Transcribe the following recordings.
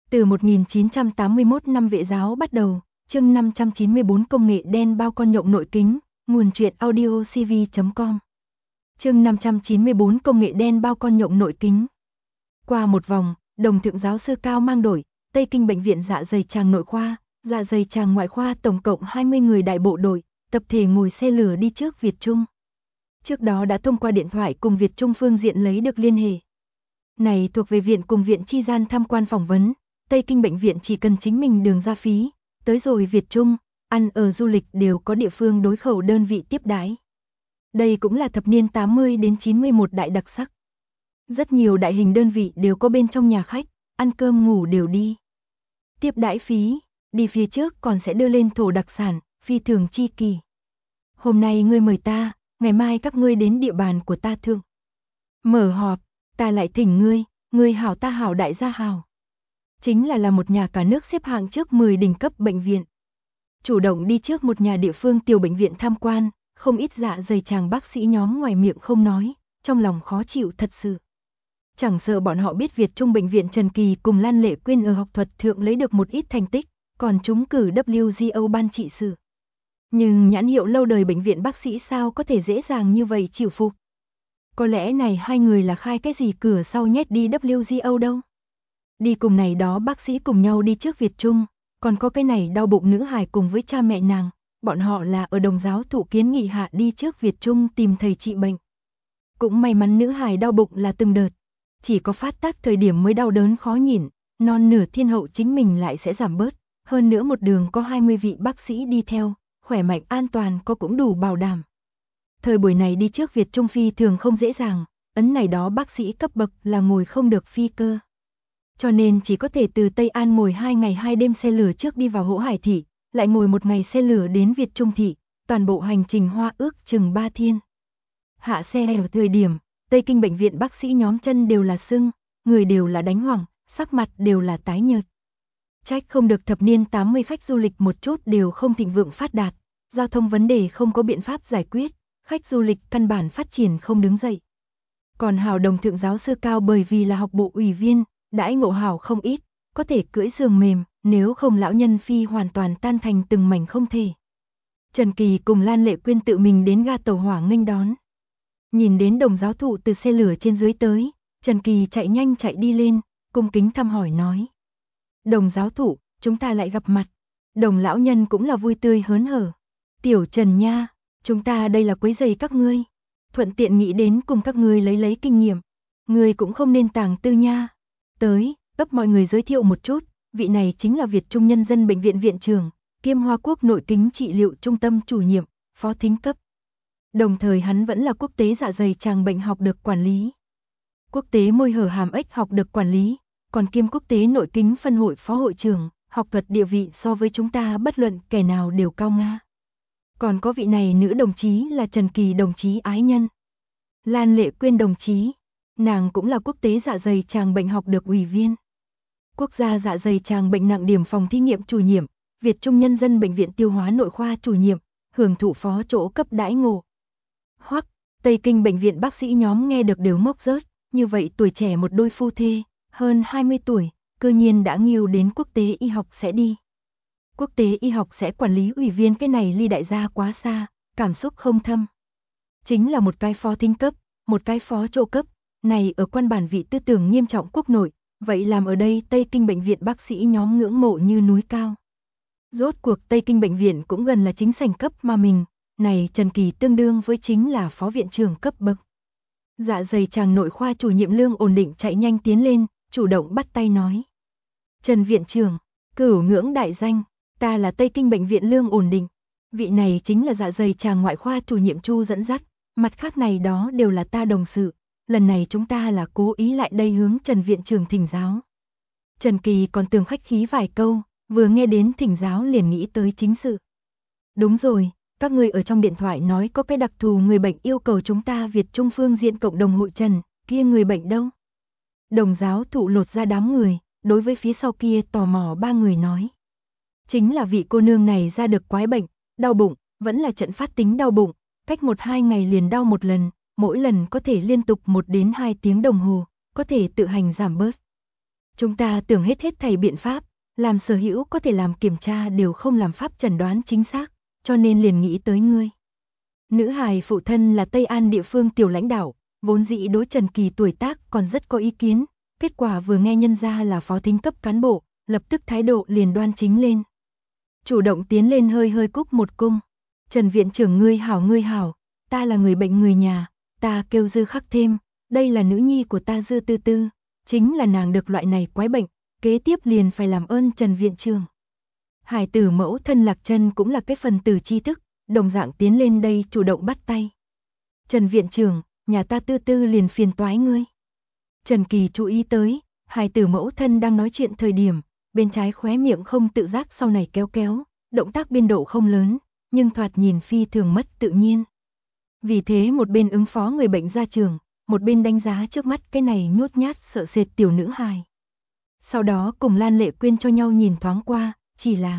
Từ 1981 năm Vệ giáo bắt đầu, chương 594 công nghệ đen bao con nhộng nội kính, nguồn truyện audio cv.com. Chương 594 công nghệ đen bao con nhộng nội kính. Qua một vòng, đồng thượng giáo sư Cao mang đội, Tây Kinh Bệnh viện Dạ dày tràng nội khoa, Dạ dày tràng ngoại khoa tổng cộng 20 người đại bộ đội, tập thể ngồi xe lửa đi trước Việt Trung. Trước đó đã thông qua điện thoại cùng Việt Trung phương diện lấy được liên hệ. Này thuộc về viện cùng viện chi gian tham quan phỏng vấn, Tây Kinh Bệnh viện chỉ cần chính mình đường ra phí, tới rồi Việt Trung, ăn ở du lịch đều có địa phương đối khẩu đơn vị tiếp đãi. Đây cũng là thập niên 80 đến 91 đại đặc sắc. Rất nhiều đại hình đơn vị đều có bên trong nhà khách, ăn cơm ngủ đều đi. Tiếp đãi phí, đi phía trước còn sẽ đưa lên thổ đặc sản, phi thường chi kỳ. Hôm nay ngươi mời ta, ngày mai các ngươi đến địa bàn của ta thương. Mở họp, ta lại thỉnh ngươi hảo ta hảo đại gia hảo. Chính là một nhà cả nước xếp hạng trước 10 đỉnh cấp bệnh viện. Chủ động đi trước một nhà địa phương tiểu bệnh viện tham quan, không ít dạ dày tràng bác sĩ nhóm ngoài miệng không nói, trong lòng khó chịu thật sự. Chẳng sợ bọn họ biết Việt Trung bệnh viện Trần Kỳ cùng Lan Lệ Quyên ở học thuật thượng lấy được một ít thành tích, còn trúng cử WGO ban trị sự. Nhưng nhãn hiệu lâu đời bệnh viện bác sĩ sao có thể dễ dàng như vậy chịu phục. Có lẽ này hai người là khai cái gì cửa sau nhét đi WGO đâu. Đi cùng này đó bác sĩ cùng nhau đi trước Việt Trung, còn có cái này đau bụng nữ hài cùng với cha mẹ nàng, bọn họ là ở đồng giáo thụ kiến nghị hạ đi trước Việt Trung tìm thầy trị bệnh. Cũng may mắn nữ hài đau bụng là từng đợt, chỉ có phát tác thời điểm mới đau đớn khó nhịn, non nửa thiên hậu chính mình lại sẽ giảm bớt, hơn nữa một đường có 20 vị bác sĩ đi theo, khỏe mạnh an toàn có cũng đủ bảo đảm. Thời buổi này đi trước Việt Trung phi thường không dễ dàng, ấn này đó bác sĩ cấp bậc là ngồi không được phi cơ. Cho nên chỉ có thể từ Tây An ngồi 2 ngày 2 đêm xe lửa trước đi vào Hỗ Hải thị, lại ngồi một ngày xe lửa đến Việt Trung thị, toàn bộ hành trình hoa ước chừng 3 thiên. Hạ xe ở thời điểm, Tây Kinh bệnh viện bác sĩ nhóm chân đều là sưng, người đều là đánh hoảng, sắc mặt đều là tái nhợt. Trách không được thập niên 80 khách du lịch một chút đều không thịnh vượng phát đạt, giao thông vấn đề không có biện pháp giải quyết, khách du lịch căn bản phát triển không đứng dậy. Còn hào đồng thượng giáo sư Cao bởi vì là học bộ ủy viên, đãi ngộ hảo không ít, có thể cưỡi giường mềm, nếu không lão nhân phi hoàn toàn tan thành từng mảnh không thể. Trần Kỳ cùng Lan Lệ Quyên tự mình đến ga tàu hỏa nghênh đón. Nhìn đến đồng giáo thụ từ xe lửa trên dưới tới, Trần Kỳ chạy nhanh chạy đi lên, cung kính thăm hỏi nói. Đồng giáo thụ, chúng ta lại gặp mặt. Đồng lão nhân cũng là vui tươi hớn hở. Tiểu Trần nha, chúng ta đây là quấy rầy các ngươi. Thuận tiện nghĩ đến cùng các ngươi lấy kinh nghiệm. Ngươi cũng không nên tàng tư nha. Tới, cấp mọi người giới thiệu một chút, vị này chính là Việt Trung Nhân dân Bệnh viện viện trưởng, kiêm Hoa Quốc nội kính trị liệu trung tâm chủ nhiệm, phó thính cấp. Đồng thời hắn vẫn là quốc tế dạ dày tràng bệnh học được quản lý. Quốc tế môi hở hàm ếch học được quản lý, còn kiêm quốc tế nội kính phân hội phó hội trưởng, học thuật địa vị so với chúng ta bất luận kẻ nào đều cao nga. Còn có vị này nữ đồng chí là Trần Kỳ đồng chí ái nhân. Lan Lệ Quyên đồng chí, nàng cũng là quốc tế dạ dày tràng bệnh học được ủy viên. Quốc gia dạ dày tràng bệnh nặng điểm phòng thí nghiệm chủ nhiệm, Việt Trung Nhân dân Bệnh viện tiêu hóa nội khoa chủ nhiệm, hưởng thụ phó chỗ cấp đãi ngộ. Hoắc, Tây Kinh bệnh viện bác sĩ nhóm nghe được đều mốc rớt, như vậy tuổi trẻ một đôi phu thê, hơn 20 tuổi, cơ nhiên đã nghiêu đến quốc tế y học sẽ đi. Quốc tế y học sẽ quản lý ủy viên cái này ly đại gia quá xa, cảm xúc không thâm. Chính là một cái phó thính cấp, một cái phó chỗ cấp, này ở quan bản vị tư tưởng nghiêm trọng quốc nội, vậy làm ở đây Tây Kinh bệnh viện bác sĩ nhóm ngưỡng mộ như núi cao. Rốt cuộc Tây Kinh bệnh viện cũng gần là chính sảnh cấp mà mình, này Trần Kỳ tương đương với chính là phó viện trưởng cấp bậc. Dạ dày tràng nội khoa chủ nhiệm Lương ổn định chạy nhanh tiến lên, chủ động bắt tay nói. Trần viện trưởng, cửu ngưỡng đại danh, ta là Tây Kinh bệnh viện Lương ổn định. Vị này chính là dạ dày tràng ngoại khoa chủ nhiệm Chu dẫn dắt, mặt khác này đó đều là ta đồng sự. Lần này chúng ta là cố ý lại đây hướng Trần viện trưởng thỉnh giáo. Trần Kỳ còn tưởng khách khí vài câu, vừa nghe đến thỉnh giáo liền nghĩ tới chính sự. Đúng rồi, các ngươi ở trong điện thoại nói có cái đặc thù người bệnh yêu cầu chúng ta Việt Trung phương diện cộng đồng hội trần, kia người bệnh đâu? Đồng giáo thụ lột ra đám người, đối với phía sau kia tò mò ba người nói. Chính là vị cô nương này ra được quái bệnh, đau bụng, vẫn là trận phát tính đau bụng, cách 1-2 ngày liền đau một lần, mỗi lần có thể liên tục 1 đến 2 tiếng đồng hồ, có thể tự hành giảm bớt. Chúng ta tưởng hết thảy biện pháp, làm sở hữu có thể làm kiểm tra đều không làm pháp chẩn đoán chính xác, cho nên liền nghĩ tới ngươi. Nữ hài phụ thân là Tây An địa phương tiểu lãnh đạo, vốn dĩ đối Trần Kỳ tuổi tác còn rất có ý kiến, kết quả vừa nghe nhân ra là phó thính cấp cán bộ, lập tức thái độ liền đoan chính lên. Chủ động tiến lên hơi hơi cúc một cung. Trần viện trưởng ngươi hảo, ta là người bệnh người nhà, ta kêu Dư Khắc Thêm, đây là nữ nhi của ta Dư Tư Tư, chính là nàng được loại này quái bệnh, kế tiếp liền phải làm ơn Trần viện trưởng. Hải tử mẫu thân Lạc Trân cũng là cái phần tử tri thức, đồng dạng tiến lên đây chủ động bắt tay. Trần viện trưởng, nhà ta Tư Tư liền phiền toái ngươi. Trần Kỳ chú ý tới, hải tử mẫu thân đang nói chuyện thời điểm, bên trái khóe miệng không tự giác sau này kéo kéo, động tác biên độ không lớn, nhưng thoạt nhìn phi thường mất tự nhiên. Vì thế một bên ứng phó người bệnh ra trường, một bên đánh giá trước mắt cái này nhút nhát sợ sệt tiểu nữ hài. Sau đó cùng Lan Lệ Quyên cho nhau nhìn thoáng qua, chỉ là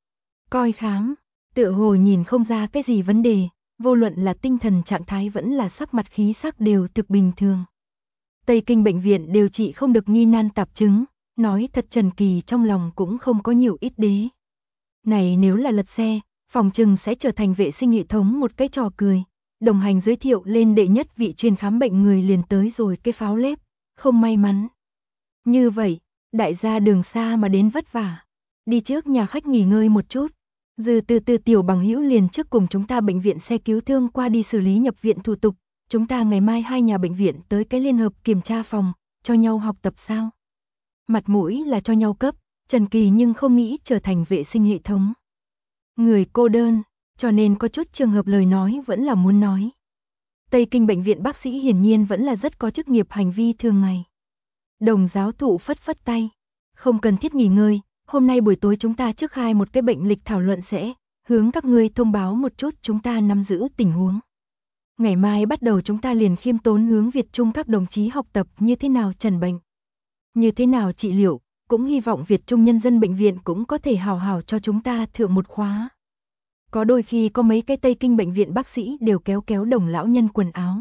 coi khám, tựa hồ nhìn không ra cái gì vấn đề, vô luận là tinh thần trạng thái vẫn là sắc mặt khí sắc đều thực bình thường. Tây Kinh bệnh viện điều trị không được nghi nan tạp chứng, nói thật Trần Kỳ trong lòng cũng không có nhiều ít đế. Này nếu là lật xe, phòng trừng sẽ trở thành vệ sinh hệ thống một cái trò cười. Đồng hành giới thiệu lên đệ nhất vị chuyên khám bệnh người liền tới rồi cái pháo lép, không may mắn. Như vậy, đại gia đường xa mà đến vất vả. Đi trước nhà khách nghỉ ngơi một chút. Dư Tư Tư tiểu bằng hữu liền trước cùng chúng ta bệnh viện xe cứu thương qua đi xử lý nhập viện thủ tục. Chúng ta ngày mai hai nhà bệnh viện tới cái liên hợp kiểm tra phòng, cho nhau học tập sao. Mặt mũi là cho nhau cấp, Trần Kỳ nhưng không nghĩ trở thành vệ sinh hệ thống. Người cô đơn, cho nên có chút trường hợp lời nói vẫn là muốn nói. Tây Kinh bệnh viện bác sĩ hiển nhiên vẫn là rất có chức nghiệp hành vi thường ngày. Đồng giáo thụ phất phất tay, không cần thiết nghỉ ngơi, hôm nay buổi tối chúng ta trước khai một cái bệnh lịch thảo luận sẽ hướng các ngươi thông báo một chút chúng ta nắm giữ tình huống. Ngày mai bắt đầu chúng ta liền khiêm tốn hướng Việt Trung các đồng chí học tập như thế nào chẩn bệnh, như thế nào trị liệu, cũng hy vọng Việt Trung nhân dân bệnh viện cũng có thể hào hào cho chúng ta thượng một khóa. Có đôi khi có mấy cái Tây Kinh bệnh viện bác sĩ đều kéo kéo đồng lão nhân quần áo.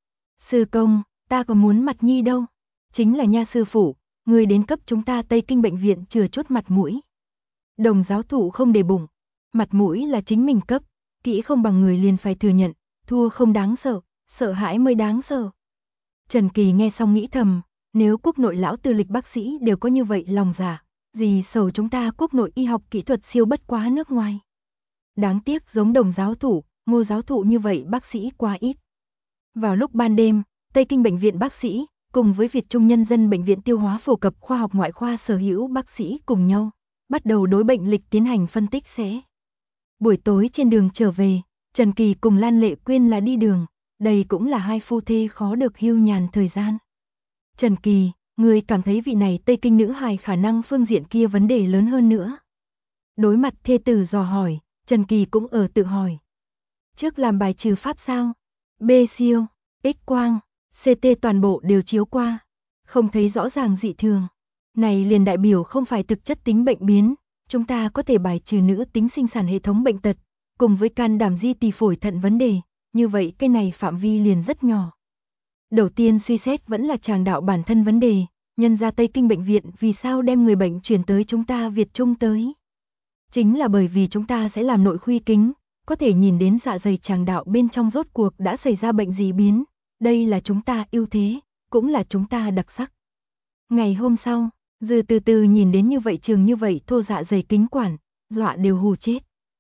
Sư công, ta còn muốn mặt nhi đâu. Chính là nha sư phụ, người đến cấp chúng ta Tây Kinh bệnh viện chừa chút mặt mũi. Đồng giáo thụ không để bụng, mặt mũi là chính mình cấp, kỹ không bằng người liền phải thừa nhận, thua không đáng sợ, sợ hãi mới đáng sợ. Trần Kỳ nghe xong nghĩ thầm, nếu quốc nội lão tư lịch bác sĩ đều có như vậy lòng dạ, gì sầu chúng ta quốc nội y học kỹ thuật siêu bất quá nước ngoài. Đáng tiếc giống đồng giáo thụ, Ngô giáo thụ như vậy bác sĩ quá ít. Vào lúc ban đêm, Tây Kinh bệnh viện bác sĩ, cùng với Việt Trung nhân dân bệnh viện tiêu hóa phổ cập khoa học ngoại khoa sở hữu bác sĩ cùng nhau, bắt đầu đối bệnh lịch tiến hành phân tích sẽ. Buổi tối trên đường trở về, Trần Kỳ cùng Lan Lệ Quyên là đi đường, đây cũng là hai phu thê khó được hưu nhàn thời gian. Trần Kỳ, người cảm thấy vị này Tây Kinh nữ hài khả năng phương diện kia vấn đề lớn hơn nữa. Đối mặt thê tử dò hỏi, Trần Kỳ cũng ở tự hỏi. Trước làm bài trừ pháp sao? B siêu, X quang, CT toàn bộ đều chiếu qua, không thấy rõ ràng dị thường. Này liền đại biểu không phải thực chất tính bệnh biến, chúng ta có thể bài trừ nữ tính sinh sản hệ thống bệnh tật, cùng với can đảm di tỳ phổi thận vấn đề, như vậy cái này phạm vi liền rất nhỏ. Đầu tiên suy xét vẫn là tràng đạo bản thân vấn đề, nhân ra Tây Kinh bệnh viện vì sao đem người bệnh chuyển tới chúng ta Việt Trung tới. Chính là bởi vì chúng ta sẽ làm nội khuy kính, có thể nhìn đến dạ dày tràng đạo bên trong rốt cuộc đã xảy ra bệnh gì biến, đây là chúng ta ưu thế, cũng là chúng ta đặc sắc. Ngày hôm sau, Dư Từ Từ nhìn đến như vậy trường như vậy thô dạ dày kính quản, dọa đều hù chết.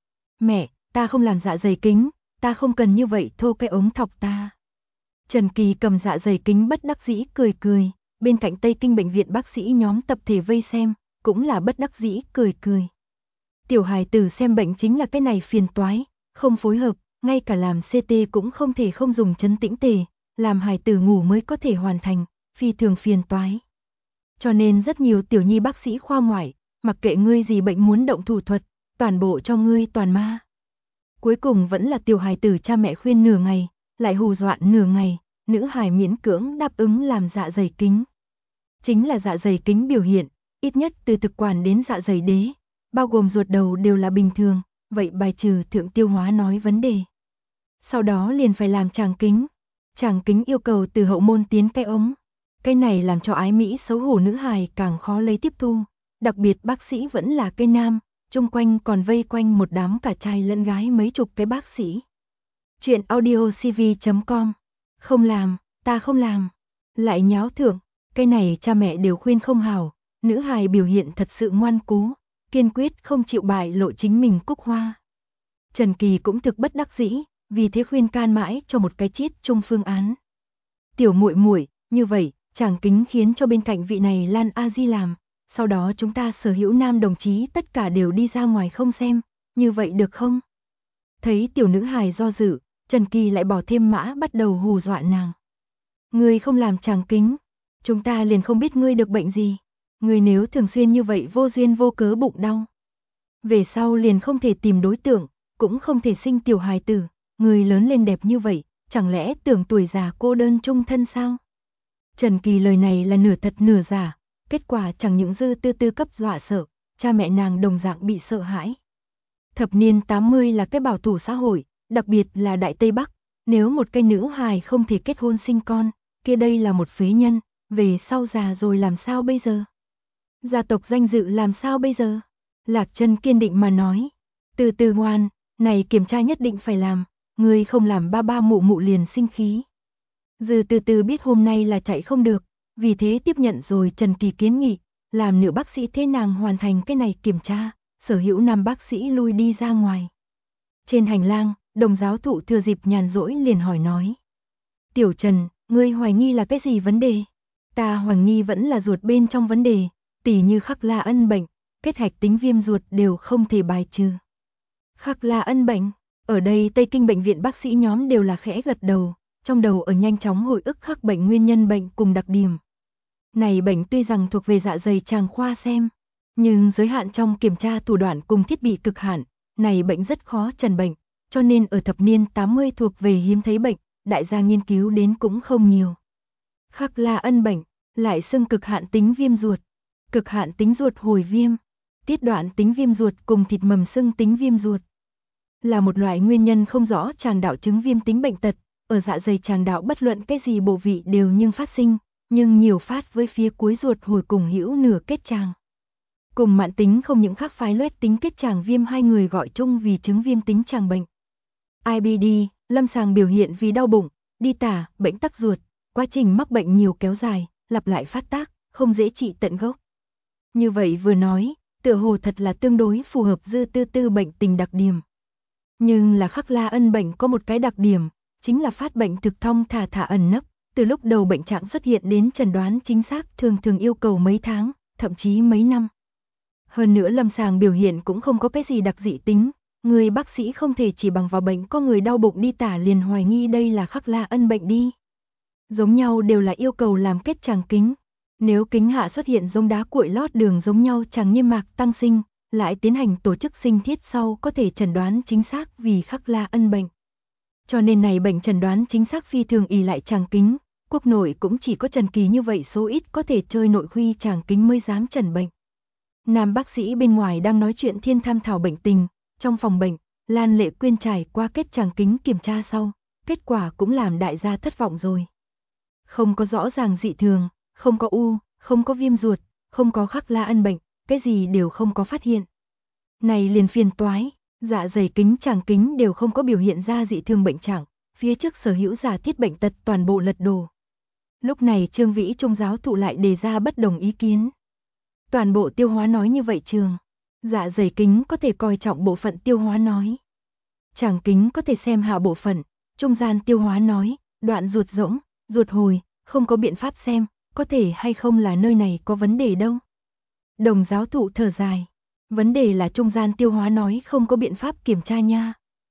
Mẹ, ta không làm dạ dày kính, ta không cần như vậy thô cái ống thọc ta. Trần Kỳ cầm dạ dày kính bất đắc dĩ cười cười, bên cạnh Tây Kinh bệnh viện bác sĩ nhóm tập thể vây xem, cũng là bất đắc dĩ cười cười. Tiểu hài tử xem bệnh chính là cái này phiền toái, không phối hợp, ngay cả làm CT cũng không thể không dùng chấn tĩnh tề, làm hài tử ngủ mới có thể hoàn thành, phi thường phiền toái. Cho nên rất nhiều tiểu nhi bác sĩ khoa ngoại, mặc kệ ngươi gì bệnh muốn động thủ thuật, toàn bộ cho ngươi toàn ma. Cuối cùng vẫn là tiểu hài tử cha mẹ khuyên nửa ngày, lại hù dọa nửa ngày, nữ hài miễn cưỡng đáp ứng làm dạ dày kính. Chính là dạ dày kính biểu hiện, ít nhất từ thực quản đến dạ dày đế, bao gồm ruột đầu đều là bình thường, vậy bài trừ thượng tiêu hóa nói vấn đề. Sau đó liền phải làm tràng kính. Tràng kính yêu cầu từ hậu môn tiến cái ống. Cái này làm cho ái Mỹ xấu hổ nữ hài càng khó lấy tiếp thu, đặc biệt bác sĩ vẫn là cái nam, chung quanh còn vây quanh một đám cả trai lẫn gái mấy chục cái bác sĩ. Chuyện audio cv.com. Không làm, ta không làm. Lại nháo thượng, cái này cha mẹ đều khuyên không hảo, nữ hài biểu hiện thật sự ngoan cố, kiên quyết không chịu bại lộ chính mình cúc hoa. Trần Kỳ cũng thực bất đắc dĩ, vì thế khuyên can mãi cho một cái chiết chung phương án. Tiểu muội muội, như vậy, chàng kính khiến cho bên cạnh vị này Lan A Di làm, sau đó chúng ta sở hữu nam đồng chí tất cả đều đi ra ngoài không xem, như vậy được không? Thấy tiểu nữ hài do dự, Trần Kỳ lại bỏ thêm mã bắt đầu hù dọa nàng. Ngươi không làm chàng kính, chúng ta liền không biết ngươi được bệnh gì. Ngươi nếu thường xuyên như vậy vô duyên vô cớ bụng đau, về sau liền không thể tìm đối tượng, cũng không thể sinh tiểu hài tử. Ngươi lớn lên đẹp như vậy, chẳng lẽ tưởng tuổi già cô đơn chung thân sao? Trần Kỳ lời này là nửa thật nửa giả, kết quả chẳng những Dư Tư Tư cấp dọa sợ, cha mẹ nàng đồng dạng bị sợ hãi. Thập niên 80 là cái bảo thủ xã hội, đặc biệt là Đại Tây Bắc, nếu một cái nữ hài không thể kết hôn sinh con, kia đây là một phế nhân, về sau già rồi làm sao bây giờ? Gia tộc danh dự làm sao bây giờ? Lạc Trân kiên định mà nói, từ từ ngoan, này kiểm tra nhất định phải làm, ngươi không làm ba ba mụ mụ liền sinh khí. Dư Từ Từ biết hôm nay là chạy không được, vì thế tiếp nhận rồi Trần Kỳ kiến nghị, làm nữ bác sĩ thế nàng hoàn thành cái này kiểm tra, sở hữu nam bác sĩ lui đi ra ngoài. Trên hành lang, đồng giáo thụ thừa dịp nhàn rỗi liền hỏi nói. Tiểu Trần, ngươi hoài nghi là cái gì vấn đề? Ta hoài nghi vẫn là ruột bên trong vấn đề, tỉ như Khắc La Ân bệnh, kết hạch tính viêm ruột đều không thể bài trừ. Khắc La Ân bệnh, ở đây Tây Kinh bệnh viện bác sĩ nhóm đều là khẽ gật đầu, trong đầu ở nhanh chóng hồi ức khắc bệnh nguyên nhân bệnh cùng đặc điểm. Này bệnh tuy rằng thuộc về dạ dày tràng khoa xem, nhưng giới hạn trong kiểm tra thủ đoạn cùng thiết bị cực hạn, này bệnh rất khó trần bệnh, cho nên ở thập niên 80 thuộc về hiếm thấy bệnh, đại gia nghiên cứu đến cũng không nhiều. Khắc La Ân bệnh, lại xưng cực hạn tính viêm ruột, cực hạn tính ruột hồi viêm, tiết đoạn tính viêm ruột cùng thịt mầm xưng tính viêm ruột, là một loại nguyên nhân không rõ tràng đạo chứng viêm tính bệnh tật, ở dạ dày tràng đạo bất luận cái gì bộ vị đều nhưng phát sinh, nhưng nhiều phát với phía cuối ruột hồi cùng hữu nửa kết tràng. Cùng mãn tính không những khác phái loét tính kết tràng viêm hai người gọi chung vì chứng viêm tính tràng bệnh. IBD, lâm sàng biểu hiện vì đau bụng, đi tả, bệnh tắc ruột, quá trình mắc bệnh nhiều kéo dài, lặp lại phát tác, không dễ trị tận gốc. Như vậy vừa nói, tựa hồ thật là tương đối phù hợp Dư Tư Tư bệnh tình đặc điểm. Nhưng là Khắc La Ân bệnh có một cái đặc điểm, chính là phát bệnh thực thong thả ẩn nấp, từ lúc đầu bệnh trạng xuất hiện đến chẩn đoán chính xác thường thường yêu cầu mấy tháng, thậm chí mấy năm. Hơn nữa lâm sàng biểu hiện cũng không có cái gì đặc dị tính, người bác sĩ không thể chỉ bằng vào bệnh có người đau bụng đi tả liền hoài nghi đây là Khắc La Ân bệnh đi. Giống nhau đều là yêu cầu làm kết tràng kính, nếu kính hạ xuất hiện giống đá cuội lót đường giống nhau tràng niêm mạc tăng sinh, lại tiến hành tổ chức sinh thiết sau có thể chẩn đoán chính xác vì Khắc La Ân bệnh. Cho nên này bệnh chẩn đoán chính xác phi thường ỷ lại tràng kính, quốc nội cũng chỉ có Trần Kỳ như vậy số ít có thể chơi nội khuy tràng kính mới dám chẩn bệnh. Nam bác sĩ bên ngoài đang nói chuyện thiên tham thảo bệnh tình, trong phòng bệnh, Lan Lệ Quyên trải qua kết tràng kính kiểm tra sau, kết quả cũng làm đại gia thất vọng rồi. Không có rõ ràng dị thường, không có u, không có viêm ruột, không có Khắc La Ân bệnh, cái gì đều không có phát hiện. Này liền phiền toái, dạ dày kính tràng kính đều không có biểu hiện ra dị thường bệnh trạng, phía trước sở hữu giả thiết bệnh tật toàn bộ lật đổ. Lúc này Trương Vĩ Trung giáo thụ lại đề ra bất đồng ý kiến. Toàn bộ tiêu hóa nói như vậy trường, dạ dày kính có thể coi trọng bộ phận tiêu hóa nói. Tràng kính có thể xem hạ bộ phận, trung gian tiêu hóa nói, đoạn ruột rỗng, ruột hồi, không có biện pháp xem, có thể hay không là nơi này có vấn đề đâu. Đồng giáo thụ thở dài, vấn đề là trung gian tiêu hóa nói không có biện pháp kiểm tra nha.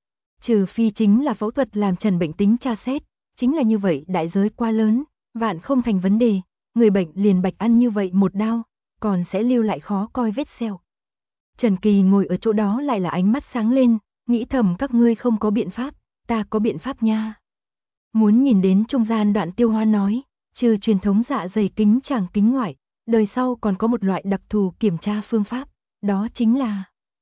Trừ phi chính là phẫu thuật làm trần bệnh tính tra xét, chính là như vậy đại giới quá lớn, vạn không thành vấn đề, người bệnh liền bạch ăn như vậy một đao, còn sẽ lưu lại khó coi vết sẹo. Trần Kỳ ngồi ở chỗ đó lại là ánh mắt sáng lên, nghĩ thầm các ngươi không có biện pháp, ta có biện pháp nha. Muốn nhìn đến trung gian đoạn tiêu hóa nói, trừ truyền thống dạ dày kính tràng kính ngoại, đời sau còn có một loại đặc thù kiểm tra phương pháp, đó chính là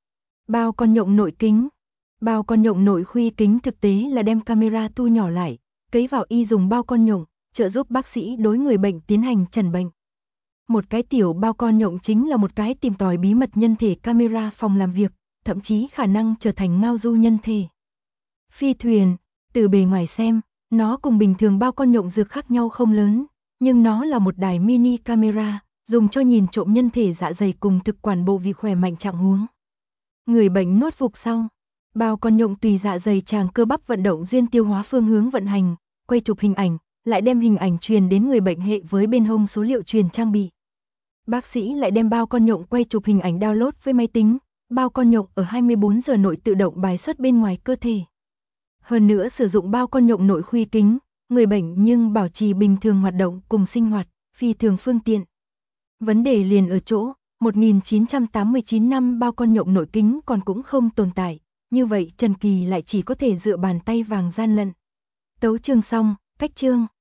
bao con nhộng nội kính. Bao con nhộng nội khuy kính thực tế là đem camera thu nhỏ lại, cấy vào y dùng bao con nhộng, trợ giúp bác sĩ đối người bệnh tiến hành chẩn bệnh. Một cái tiểu bao con nhộng chính là một cái tìm tòi bí mật nhân thể camera phòng làm việc, thậm chí khả năng trở thành ngao du nhân thể. Phi thuyền, từ bề ngoài xem, nó cùng bình thường bao con nhộng dược khác nhau không lớn, nhưng nó là một đài mini camera, dùng cho nhìn trộm nhân thể dạ dày cùng thực quản bộ vị khỏe mạnh trạng huống. Người bệnh nuốt phục xong, bao con nhộng tùy dạ dày tràng cơ bắp vận động duyên tiêu hóa phương hướng vận hành, quay chụp hình ảnh, lại đem hình ảnh truyền đến người bệnh hệ với bên hông số liệu truyền trang bị. Bác sĩ lại đem bao con nhộng quay chụp hình ảnh download với máy tính, bao con nhộng ở 24 giờ nội tự động bài xuất bên ngoài cơ thể. Hơn nữa sử dụng bao con nhộng nội khuy kính, người bệnh nhưng bảo trì bình thường hoạt động cùng sinh hoạt, phi thường phương tiện. Vấn đề liền ở chỗ, 1989 năm bao con nhộng nội kính còn cũng không tồn tại, như vậy Trần Kỳ lại chỉ có thể dựa bàn tay vàng gian lận. Tấu chương xong, cách chương.